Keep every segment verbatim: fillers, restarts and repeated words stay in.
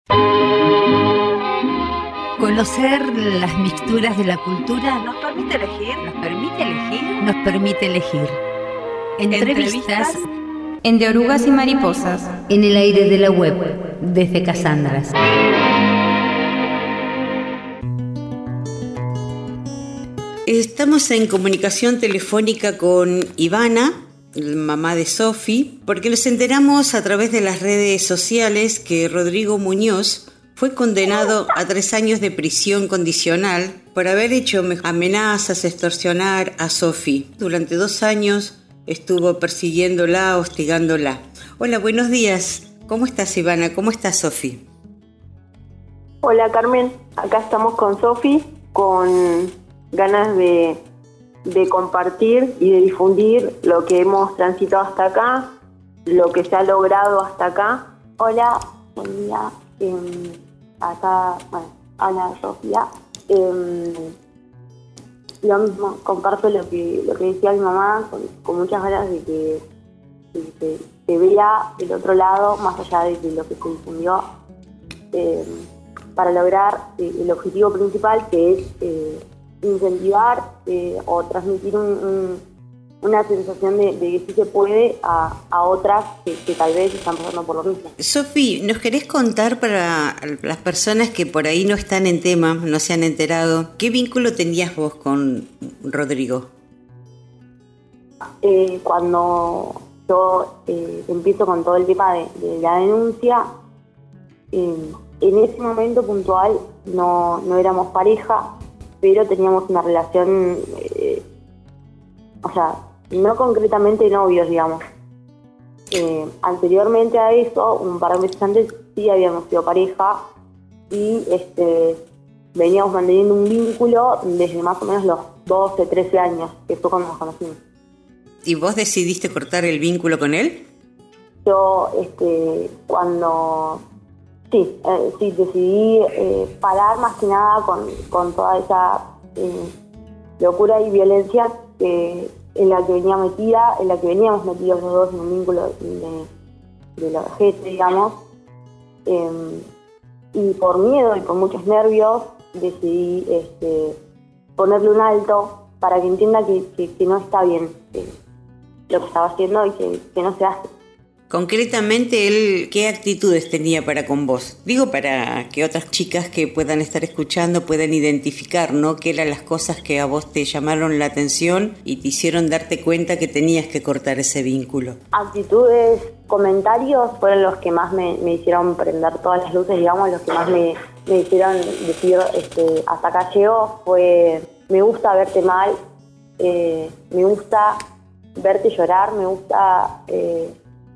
Conocer las mixturas de la cultura nos permite elegir, nos permite elegir, nos permite elegir. Entrevistas en De Orugas y Mariposas, en el aire de la web, desde Casandras. Estamos en comunicación telefónica con Ivana, mamá de Sofi, porque nos enteramos a través de las redes sociales que Rodrigo Muñoz fue condenado a tres años de prisión condicional por haber hecho amenazas, extorsionar a Sofi. Durante dos años estuvo persiguiéndola, hostigándola. Hola, buenos días. ¿Cómo estás, Ivana? ¿Cómo está Sofi? Hola, Carmen. Acá estamos con Sofi, con ganas de, de compartir y de difundir lo que hemos transitado hasta acá, lo que se ha logrado hasta acá. Hola, buen día. Eh, acá, bueno, hola, Sofía. Eh, lo mismo, comparto lo que lo que decía mi mamá, con, con muchas ganas de que, de que se vea del otro lado, más allá de, de lo que se difundió, eh, para lograr eh, el objetivo principal, que es eh, incentivar eh, o transmitir un, un, una sensación de, de que sí se puede a, a otras que, que tal vez están pasando por lo mismo. Sofi, ¿nos querés contar para las personas que por ahí no están en tema, no se han enterado, qué vínculo tenías vos con Rodrigo? Eh, cuando yo eh, empiezo con todo el tema de, de la denuncia, eh, en ese momento puntual no, no éramos pareja, pero teníamos una relación, eh, o sea, no concretamente novios, digamos. Eh, anteriormente a eso, un par de meses antes, sí habíamos sido pareja y este, veníamos manteniendo un vínculo desde más o menos los doce, trece años, que fue cuando nos conocimos. ¿Y vos decidiste cortar el vínculo con él? Yo, este, cuando... Sí, eh, sí, decidí eh, parar más que nada con, con toda esa eh, locura y violencia que, en la que venía metida, en la que veníamos metidos los dos en un vínculo de, de la gente, digamos. Eh, y por miedo y por muchos nervios decidí este, ponerle un alto para que entienda que, que, que no está bien eh, lo que estaba haciendo y que, que no se hace. Concretamente, él, ¿qué actitudes tenía para con vos? Digo, para que otras chicas que puedan estar escuchando puedan identificar, ¿no?, qué eran las cosas que a vos te llamaron la atención y te hicieron darte cuenta que tenías que cortar ese vínculo. Actitudes, comentarios fueron los que más me, me hicieron prender todas las luces, digamos, los que más me, me hicieron decir, este, hasta acá llego. Fue, me gusta verte mal, eh, me gusta verte llorar, me gusta... Eh,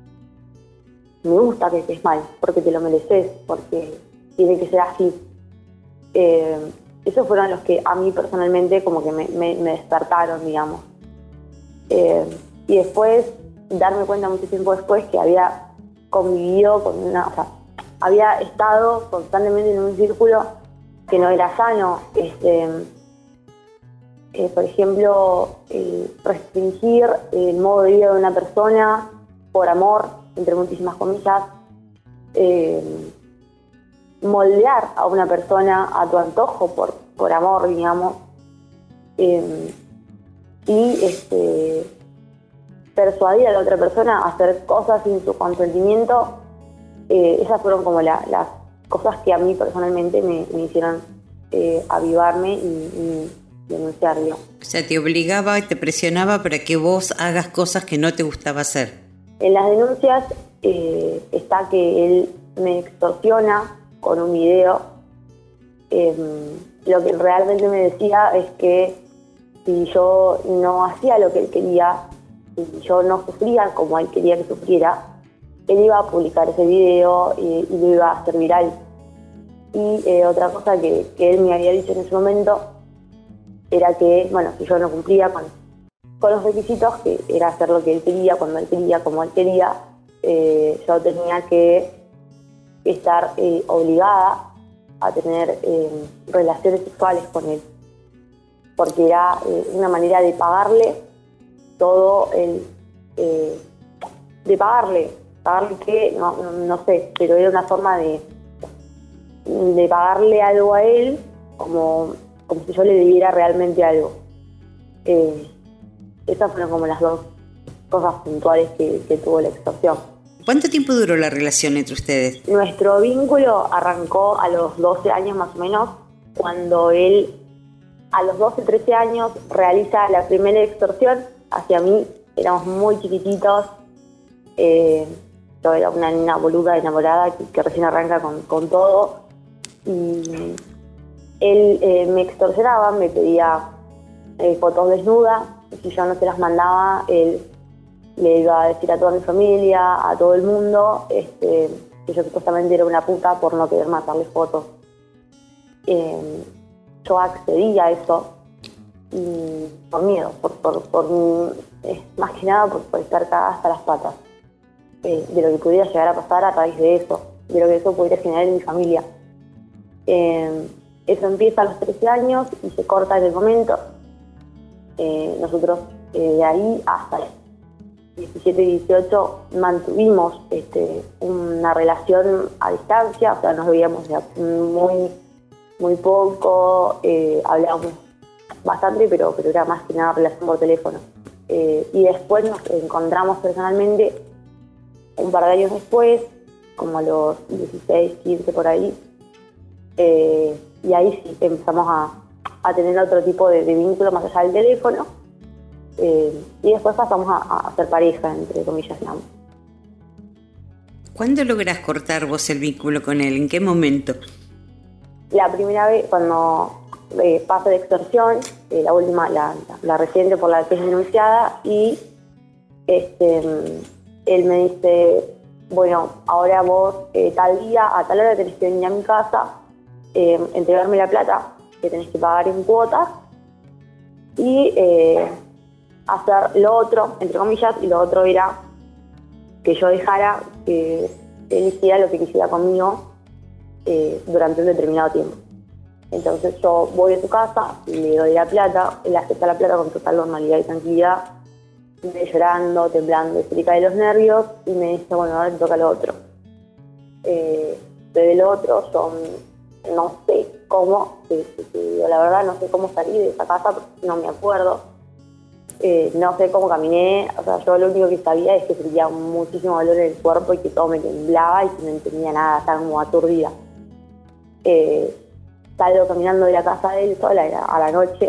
me gusta que estés mal, porque te lo mereces, porque tiene que ser así. Eh, esos fueron los que a mí personalmente como que me, me, me despertaron, digamos. Eh, y después, darme cuenta mucho tiempo después que había convivido con una... O sea, había estado constantemente en un círculo que no era sano. Este, eh, por ejemplo, eh, restringir el modo de vida de una persona por amor, entre muchísimas comillas, eh, moldear a una persona a tu antojo por, por amor, digamos, eh, y este, persuadir a la otra persona a hacer cosas sin su consentimiento. Eh, esas fueron como la, las cosas que a mí personalmente me, me hicieron eh, avivarme y, y denunciar, digamos. O sea, te obligaba y te presionaba para que vos hagas cosas que no te gustaba hacer. En las denuncias eh, está que él me extorsiona con un video. Eh, lo que realmente me decía es que si yo no hacía lo que él quería, si yo no sufría como él quería que sufriera, él iba a publicar ese video y, y lo iba a hacer viral. Y eh, otra cosa que, que él me había dicho en ese momento era que, bueno, si yo no cumplía con con los requisitos, que era hacer lo que él quería, cuando él quería, como él quería, eh, yo tenía que estar eh, obligada a tener eh, relaciones sexuales con él, porque era eh, una manera de pagarle todo el... Eh, de pagarle, pagarle que, no, no, no sé, pero era una forma de, de pagarle algo a él como, como si yo le debiera realmente algo. Eh, esas fueron como las dos cosas puntuales que, que tuvo la extorsión. ¿Cuánto tiempo duró la relación entre ustedes? Nuestro vínculo arrancó a los doce años más o menos, cuando él a los doce, trece años realiza la primera extorsión hacia mí. Éramos muy chiquititos, eh, yo era una niña boluda enamorada que, que recién arranca con, con todo, y él eh, me extorsionaba, me pedía eh, fotos desnudas, y si yo no se las mandaba, él le iba a decir a toda mi familia, a todo el mundo, este, que yo supuestamente era una puta por no querer matarle fotos. Eh, yo accedí a eso y por miedo, por, por, por eh, más que nada por, por estar cagada hasta las patas eh, de lo que pudiera llegar a pasar a raíz de eso, de lo que eso pudiera generar en mi familia. Eh, eso empieza a los trece años y se corta en el momento. Eh, nosotros eh, de ahí hasta diecisiete y dieciocho mantuvimos este, una relación a distancia, o sea, nos veíamos muy, muy poco, eh, hablábamos bastante, pero, pero era más que nada relación por teléfono. Eh, y después nos encontramos personalmente un par de años después, como a los dieciséis, quince por ahí, eh, y ahí sí empezamos a, a tener otro tipo de, de vínculo más allá del teléfono. Eh, y después pasamos a, a ser pareja, entre comillas, digamos. ¿Cuándo lográs cortar vos el vínculo con él? ¿En qué momento? La primera vez, cuando eh, pasa de extorsión, eh, la última, la, la, la reciente por la que es denunciada, y este, él me dice, bueno, ahora vos eh, tal día, a tal hora tenés que venir a mi casa, eh, entregarme la plata que tenés que pagar en cuotas, y eh, hacer lo otro, entre comillas, y lo otro era que yo dejara que él hiciera lo que quisiera conmigo eh, durante un determinado tiempo. Entonces yo voy a su casa, le doy la plata, él acepta la plata con total normalidad y tranquilidad, me llorando, temblando, se le cae los nervios y me dice, bueno, ahora te toca lo otro. Eh, pero el otro, yo no sé cómo, eh, eh, la verdad no sé cómo salí de esa casa, porque no me acuerdo. Eh, no sé cómo caminé, o sea, yo lo único que sabía es que sentía muchísimo dolor en el cuerpo y que todo me temblaba y que no entendía nada, estaba como aturdida. Eh, salgo caminando de la casa de él sola a la noche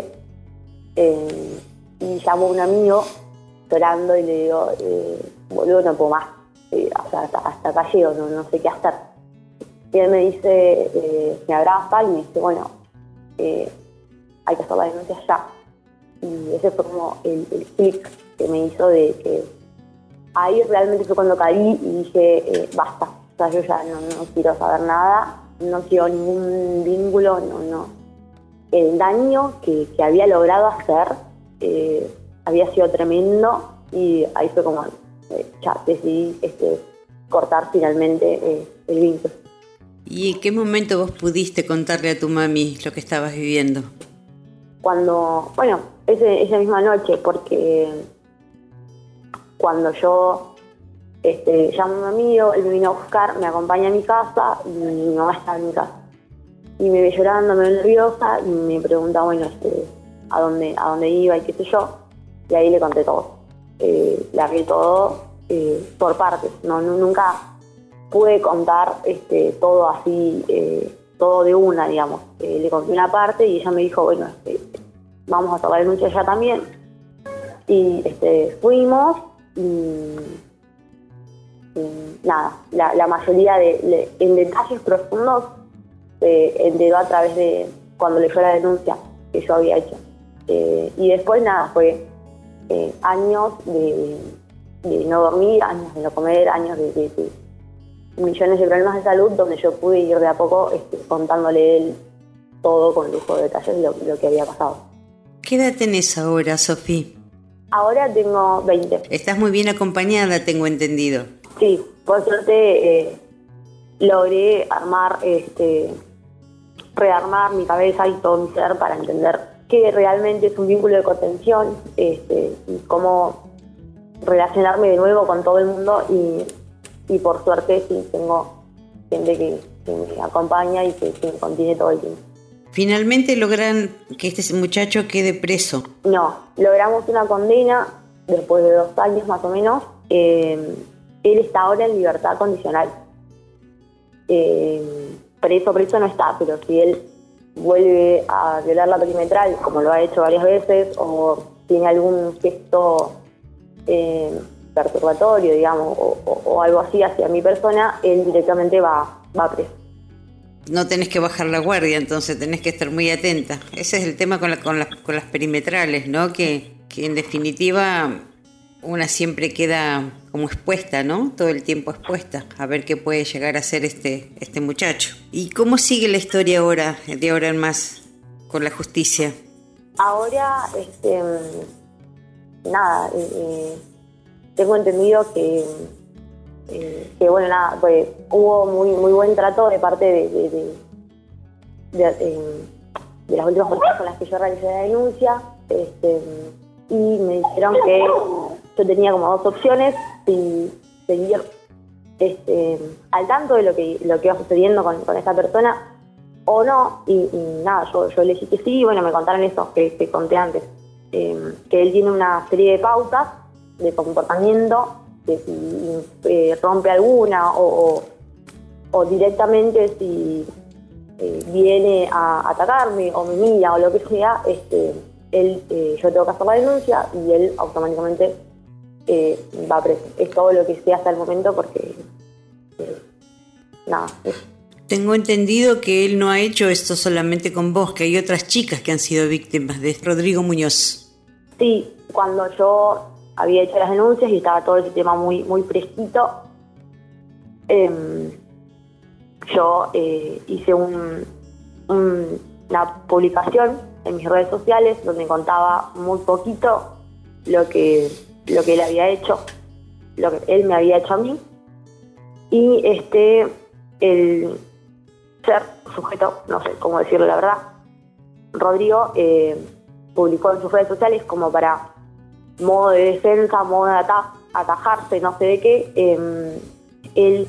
eh, y llamo a un amigo llorando y le digo, eh, boludo, no puedo más, eh, o sea, hasta, hasta acá llego, no, no sé qué hacer. Y él me dice, eh, me abraza y me dice, bueno, eh, hay que hacer la denuncia ya. Y ese fue como el, el clic que me hizo de que ahí realmente fue cuando caí y dije, eh, basta, o sea, yo ya no, no quiero saber nada, no quiero ningún vínculo, no, no. El daño que, que había logrado hacer eh, había sido tremendo y ahí fue como, eh, ya decidí este, cortar finalmente eh, el vínculo. ¿Y en qué momento vos pudiste contarle a tu mami lo que estabas viviendo? Cuando, bueno, ese, esa misma noche, porque cuando yo este, llamo a mi amigo, él me vino a buscar, me acompaña a mi casa y mi mamá estaba en mi casa. Y me ve llorando, me ve nerviosa y me pregunta, bueno, este, a dónde, a dónde iba y qué sé yo. Y ahí le conté todo. Eh, le hablé todo eh, por partes. No, no, nunca pude contar este, todo así, eh, todo de una, digamos. Eh, le conté una parte y ella me dijo, bueno, este, vamos a hacer la denuncia ya también. Y este, fuimos y, y nada, la, la mayoría de, de en detalles profundos se enteró a través de cuando leyó la denuncia que yo había hecho. Eh, y después nada, fue eh, años de, de no dormir, años de no comer, años de, de, de millones de problemas de salud, donde yo pude ir de a poco este, contándole él todo con lujo de detalles lo, lo que había pasado. ¿Qué edad tenés ahora, Sofía? Ahora tengo veinte. Estás muy bien acompañada, tengo entendido. Sí, por suerte eh, logré armar, este, rearmar mi cabeza y todo mi ser para entender qué realmente es un vínculo de contención, este, y cómo relacionarme de nuevo con todo el mundo y, y por suerte sí tengo gente que, que me acompaña y que, que me contiene todo el tiempo. Finalmente logran que este muchacho quede preso. No, logramos una condena después de dos años más o menos. Eh, él está ahora en libertad condicional. Eh, preso, preso no está, pero si él vuelve a violar la perimetral, como lo ha hecho varias veces, o tiene algún gesto eh, perturbatorio, digamos, o, o, o algo así hacia mi persona, él directamente va, va preso. No tenés que bajar la guardia, entonces tenés que estar muy atenta. Ese es el tema con, la, con, las, con las perimetrales, ¿no? Que, que en definitiva una siempre queda como expuesta, ¿no? Todo el tiempo expuesta a ver qué puede llegar a ser este, este muchacho. ¿Y cómo sigue la historia ahora, de ahora en más, con la justicia? Ahora, este, nada, eh, tengo entendido que... Eh, que bueno, nada, pues hubo muy muy buen trato de parte de, de, de, de, de, de las últimas personas con las que yo realicé la denuncia, este, y me dijeron que yo tenía como dos opciones, si seguir este, al tanto de lo que lo que iba sucediendo con, con esta persona o no, y, y nada, yo, yo elegí que sí, y bueno, me contaron eso que, que conté antes, eh, que él tiene una serie de pautas de comportamiento, que si eh, rompe alguna o, o, o directamente si eh, viene a atacarme o me mira o lo que sea, este, él, eh, yo tengo que hacer la denuncia y él automáticamente eh, va preso. Es todo lo que sé hasta el momento porque eh, nada. Es. Tengo entendido que él no ha hecho esto solamente con vos, que hay otras chicas que han sido víctimas de Rodrigo Muñoz. Sí, cuando yo había hecho las denuncias y estaba todo ese tema muy muy fresquito, eh, yo eh, hice un, un, una publicación en mis redes sociales donde contaba muy poquito lo que, lo que él había hecho, lo que él me había hecho a mí, y este el ser sujeto, no sé cómo decirlo la verdad, Rodrigo eh, publicó en sus redes sociales como para modo de defensa, modo de ata- atajarse, no sé de qué, eh, él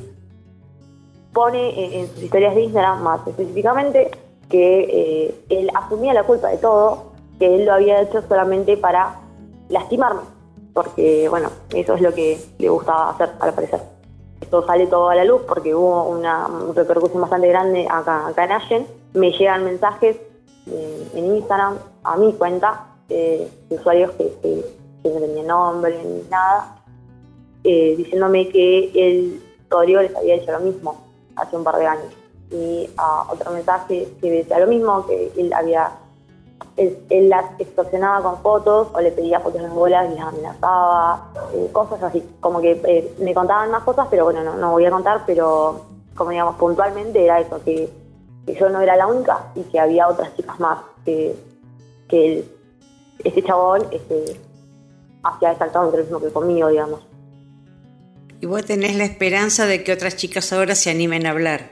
pone en, en sus historias de Instagram más específicamente que eh, él asumía la culpa de todo, que él lo había hecho solamente para lastimarme, porque bueno, eso es lo que le gustaba hacer al parecer. Esto sale todo a la luz porque hubo una, una repercusión bastante grande acá, acá en Allen. Me llegan mensajes eh, en Instagram a mi cuenta eh, de usuarios que, que que no tenía nombre ni nada, eh, diciéndome que el Rodrigo les había hecho lo mismo hace un par de años. Y uh, otro mensaje que decía lo mismo, que él había él, él las extorsionaba con fotos o le pedía fotos en bolas y las amenazaba, eh, cosas así. Como que eh, me contaban más cosas, pero bueno, no, no voy a contar, pero como digamos puntualmente era eso, que, que yo no era la única y que había otras chicas más que, que él, este chabón este, hacía exactamente lo mismo que conmigo, digamos. ¿Y vos tenés la esperanza de que otras chicas ahora se animen a hablar?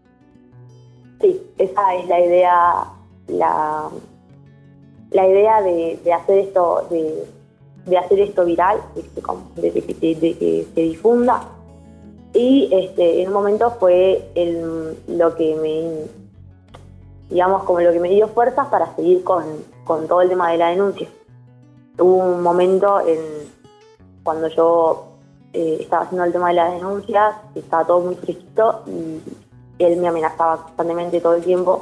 Sí, esa es la idea, la, la idea de, de hacer esto, de, de hacer esto viral, de, de, de, de, de que se difunda. Y este, en un momento fue el, lo que me, digamos, como lo que me dio fuerzas para seguir con, con todo el tema de la denuncia. Hubo un momento en cuando yo eh, estaba haciendo el tema de las denuncias, estaba todo muy fresquito y él me amenazaba constantemente todo el tiempo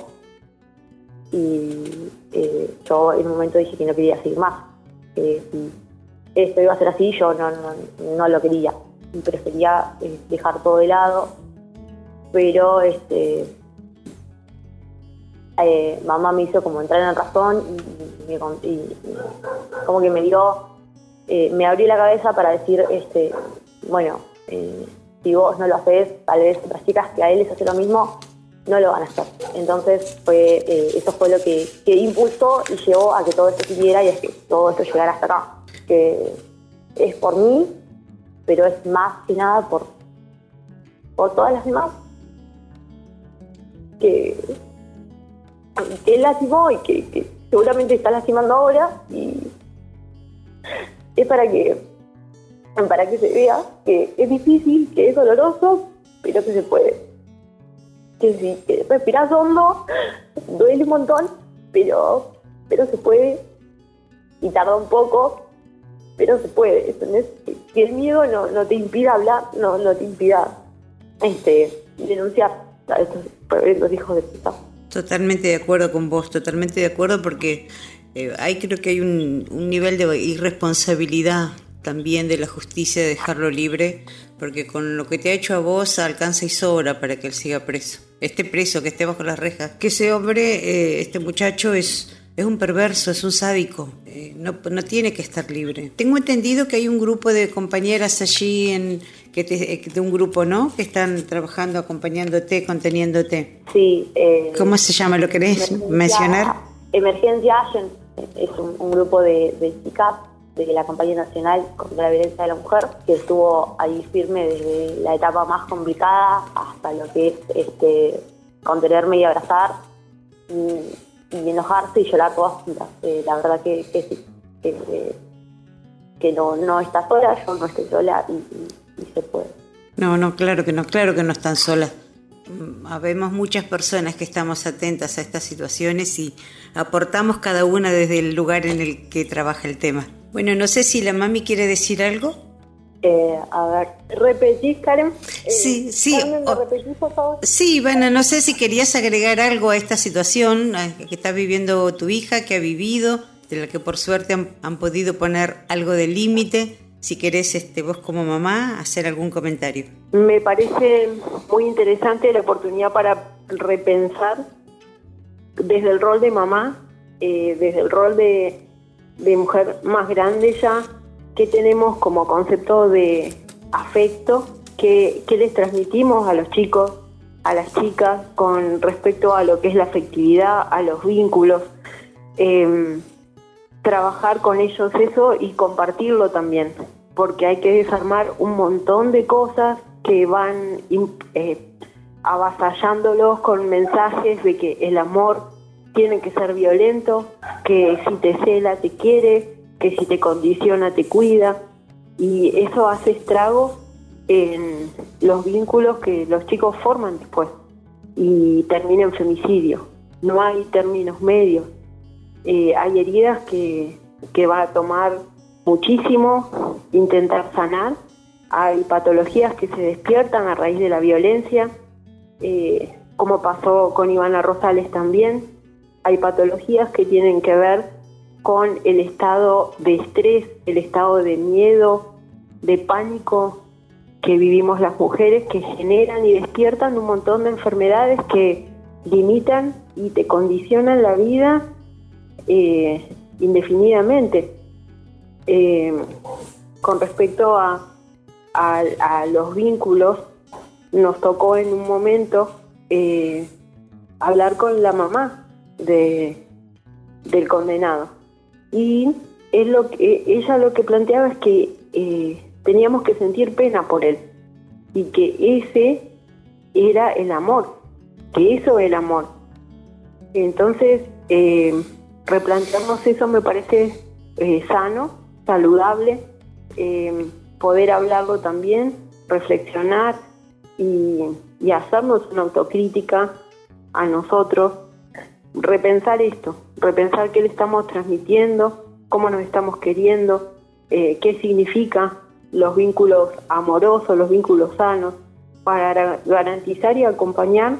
y eh, yo en un momento dije que no quería seguir más. Eh, si esto iba a ser así, yo no, no, no lo quería y prefería eh, dejar todo de lado, pero este eh, mamá me hizo como entrar en razón y, y, y, y como que me dio, eh, me abrió la cabeza para decir, este, bueno, eh, si vos no lo haces, tal vez otras chicas que a él les hace lo mismo, no lo van a hacer. Entonces fue eh, eso fue lo que, que impulsó y llevó a que todo esto siguiera y es que todo esto llegara hasta acá. Que es por mí, pero es más que nada por, por todas las demás que, que él lastimó y que, que seguramente está lastimando ahora, y es para que para que se vea que es difícil, que es doloroso, pero que se puede. que sí, que respirás hondo, duele un montón, pero, pero se puede, y tarda un poco, pero se puede, ¿entendés? Que el miedo no, no te impida hablar, no, no te impida este, denunciar a estos, a estos hijos de puta. Totalmente de acuerdo con vos, totalmente de acuerdo, porque eh, ahí creo que hay un, un nivel de irresponsabilidad también de la justicia de dejarlo libre, porque con lo que te ha hecho a vos alcanza y sobra para que él siga preso, esté preso, que esté bajo las rejas. Que ese hombre, eh, este muchacho es, es un perverso, es un sádico, eh, no, no tiene que estar libre. Tengo entendido que hay un grupo de compañeras allí, en que te, de un grupo, ¿no?, que están trabajando, acompañándote, conteniéndote. Sí. Eh, ¿Cómo se llama? ¿Lo querés Emergencia, mencionar? Emergencia Action es un, un grupo de, de chicas de la campaña nacional contra la violencia de la mujer, que estuvo ahí firme desde la etapa más complicada hasta lo que es este contenerme y abrazar y, y enojarse y llorar todas juntas. Eh, la verdad que, que sí, que, que, que no, no está sola, yo no estoy sola y, y, y se puede. No, no, claro que no, claro que no están solas. Habemos muchas personas que estamos atentas a estas situaciones y aportamos cada una desde el lugar en el que trabaja el tema. Bueno, no sé si la mami quiere decir algo. Eh, a ver, ¿repetís, Karen? Eh, sí, sí. Carmen, ¿me repetís, por favor? Sí, Ivana, no sé si querías agregar algo a esta situación que está viviendo tu hija, que ha vivido, de la que por suerte han, han podido poner algo de límite. Si querés, este, vos como mamá, hacer algún comentario. Me parece muy interesante la oportunidad para repensar desde el rol de mamá, eh, desde el rol de, de mujer más grande ya, que tenemos como concepto de afecto, que, que les transmitimos a los chicos, a las chicas, con respecto a lo que es la afectividad, a los vínculos, eh, trabajar con ellos eso y compartirlo también, porque hay que desarmar un montón de cosas que van eh, avasallándolos con mensajes de que el amor tiene que ser violento, que si te cela te quiere, que si te condiciona te cuida, y eso hace estragos en los vínculos que los chicos forman después y termina en femicidio. No hay términos medios. Eh, hay heridas que, que va a tomar muchísimo intentar sanar. Hay patologías que se despiertan a raíz de la violencia, eh, como pasó con Ivana Rosales también. Hay patologías que tienen que ver con el estado de estrés, el estado de miedo, de pánico que vivimos las mujeres, que generan y despiertan un montón de enfermedades que limitan y te condicionan la vida eh, indefinidamente. Eh, con respecto a, a, a los vínculos, nos tocó en un momento eh, hablar con la mamá de, del condenado, y es lo que, ella lo que planteaba es que eh, teníamos que sentir pena por él y que ese era el amor, que eso es el amor. Entonces eh, replantearnos eso me parece eh, sano, saludable, eh, poder hablarlo también, reflexionar y, y hacernos una autocrítica a nosotros, repensar esto, repensar qué le estamos transmitiendo, cómo nos estamos queriendo, eh, qué significa los vínculos amorosos, los vínculos sanos, para garantizar y acompañar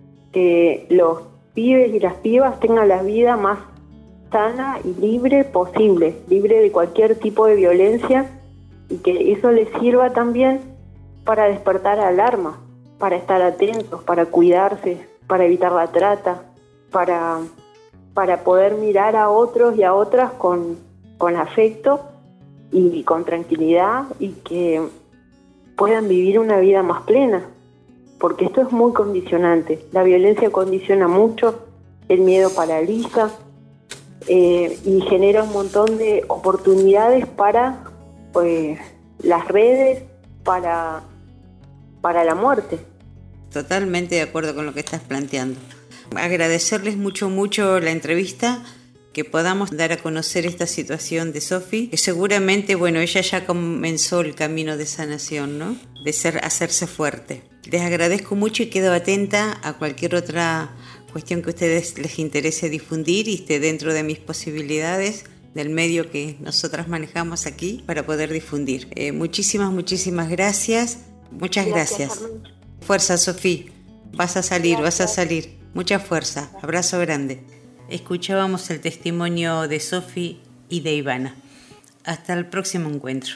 que los pibes y las pibas tengan la vida más sana y libre posible, libre de cualquier tipo de violencia, y que eso les sirva también para despertar alarma, para estar atentos, para cuidarse, para evitar la trata, para, para poder mirar a otros y a otras con, con afecto y con tranquilidad, y que puedan vivir una vida más plena, porque esto es muy condicionante. La violencia condiciona mucho, el miedo paraliza eh, y genera un montón de oportunidades para pues, las redes, para, para la muerte. Totalmente de acuerdo con lo que estás planteando. Agradecerles mucho, mucho la entrevista, que podamos dar a conocer esta situación de Sofi, que seguramente, bueno, ella ya comenzó el camino de sanación, ¿no? De ser, hacerse fuerte. Les agradezco mucho y quedo atenta a cualquier otra cuestión que a ustedes les interese difundir y esté dentro de mis posibilidades del medio que nosotras manejamos aquí para poder difundir. Eh, muchísimas, muchísimas gracias. Muchas gracias. gracias. Fuerza, Sofi. Vas a salir, gracias. vas a salir. Mucha fuerza. Abrazo grande. Escuchábamos el testimonio de Sofi y de Ivana. Hasta el próximo encuentro.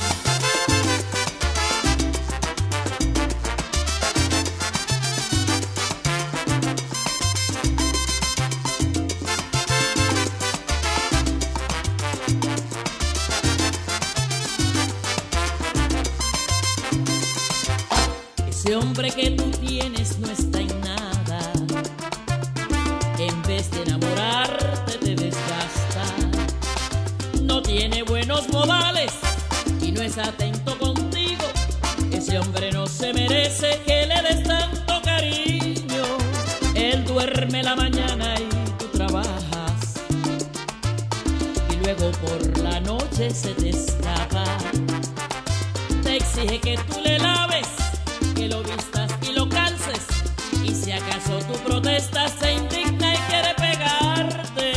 Ese hombre que tú tienes no está en nada. En vez de enamorarte te desgasta. No tiene buenos modales y no es atento contigo. Ese hombre no se merece que le des tanto cariño. Él duerme la mañana y tú trabajas, y luego por la noche se te escapa. Te exige que tú le laves, que lo vistas y lo calces, y si acaso tú protestas se indigna y quiere pegarte.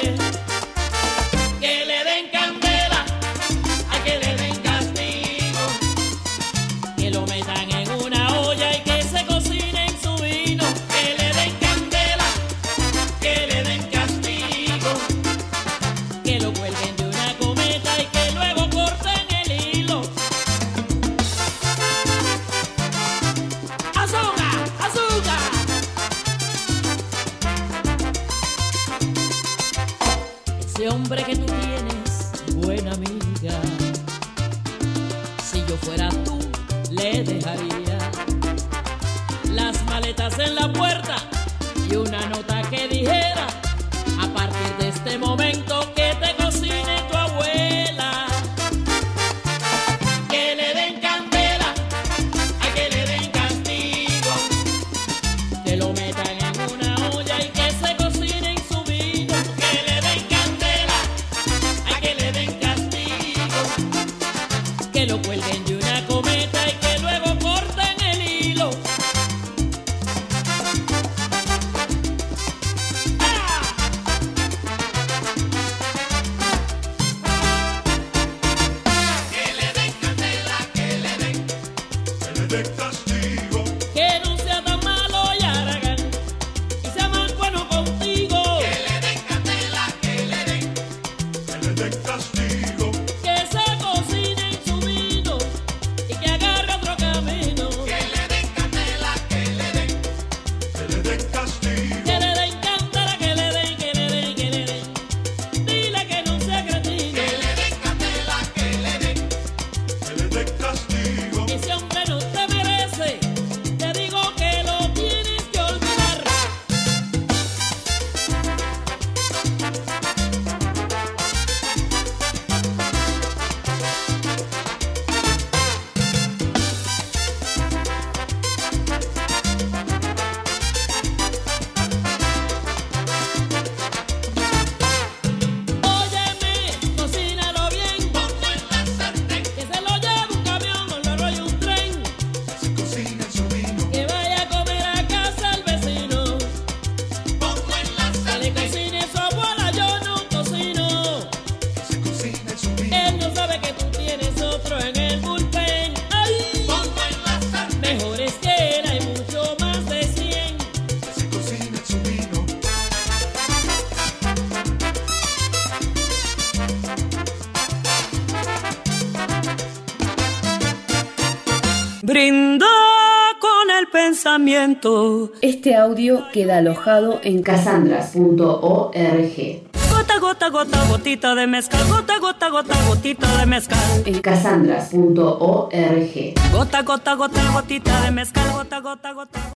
Que le den candela, a que le den castigo, que lo metan en una olla y que se cocine en su vino. Que le den candela, que le den castigo, que lo cuelguen de una cometa y que luego corten el hilo. Ese hombre que tú tienes, buena amiga, si yo fuera tú, le dejaría las maletas en la puerta y una nota que dijera: a partir de este momento que te cocine tu abuela. Que le den candela, a que le den castigo, que lo metan en una olla y que se cocine en su vino. Que le den candela, a que le den castigo, que lo cuelguen de una cometa y que luego corten el hilo. ¡Ah! Que le den candela, que le den, que le den castigo, que no sea tan malo y haragán y sea más bueno contigo. Que le den candela, que le den, que le den castigo, que se cocine en su vino y que agarre otro camino. Que le den candela, que le den, que le den castigo, que le den candela, que le den, que le den, que le den. Dile que no sea cretino. Que le den candela, que le den, que le den castigo. Que ese hombre no te merece, te digo que lo tienes que olvidar. Óyeme, cocínalo bien, ponlo en la sartén, que se lo lleve un camión o lo arrolle un tren, que se cocine en su vino, que vaya a comer a casa el vecino. Ponlo en la sartén, que le cocine su abuela, yo no cocino, que se cocine en su vino. Él no sabe que tú tienes otro en el bullpen. Ay, ponlo en la sartén, mejor es que él, hay mucho más de cien, que se cocine en su vino. Brinda con el pensamiento. Este audio queda alojado en cassandras punto org. Gota, gota, gota, gotita de mezcal. Gota, gota, gota, gotita de mezcal. En cassandras punto org. Gota, gota, gota, gotita de mezcal. Gota, gota, gota.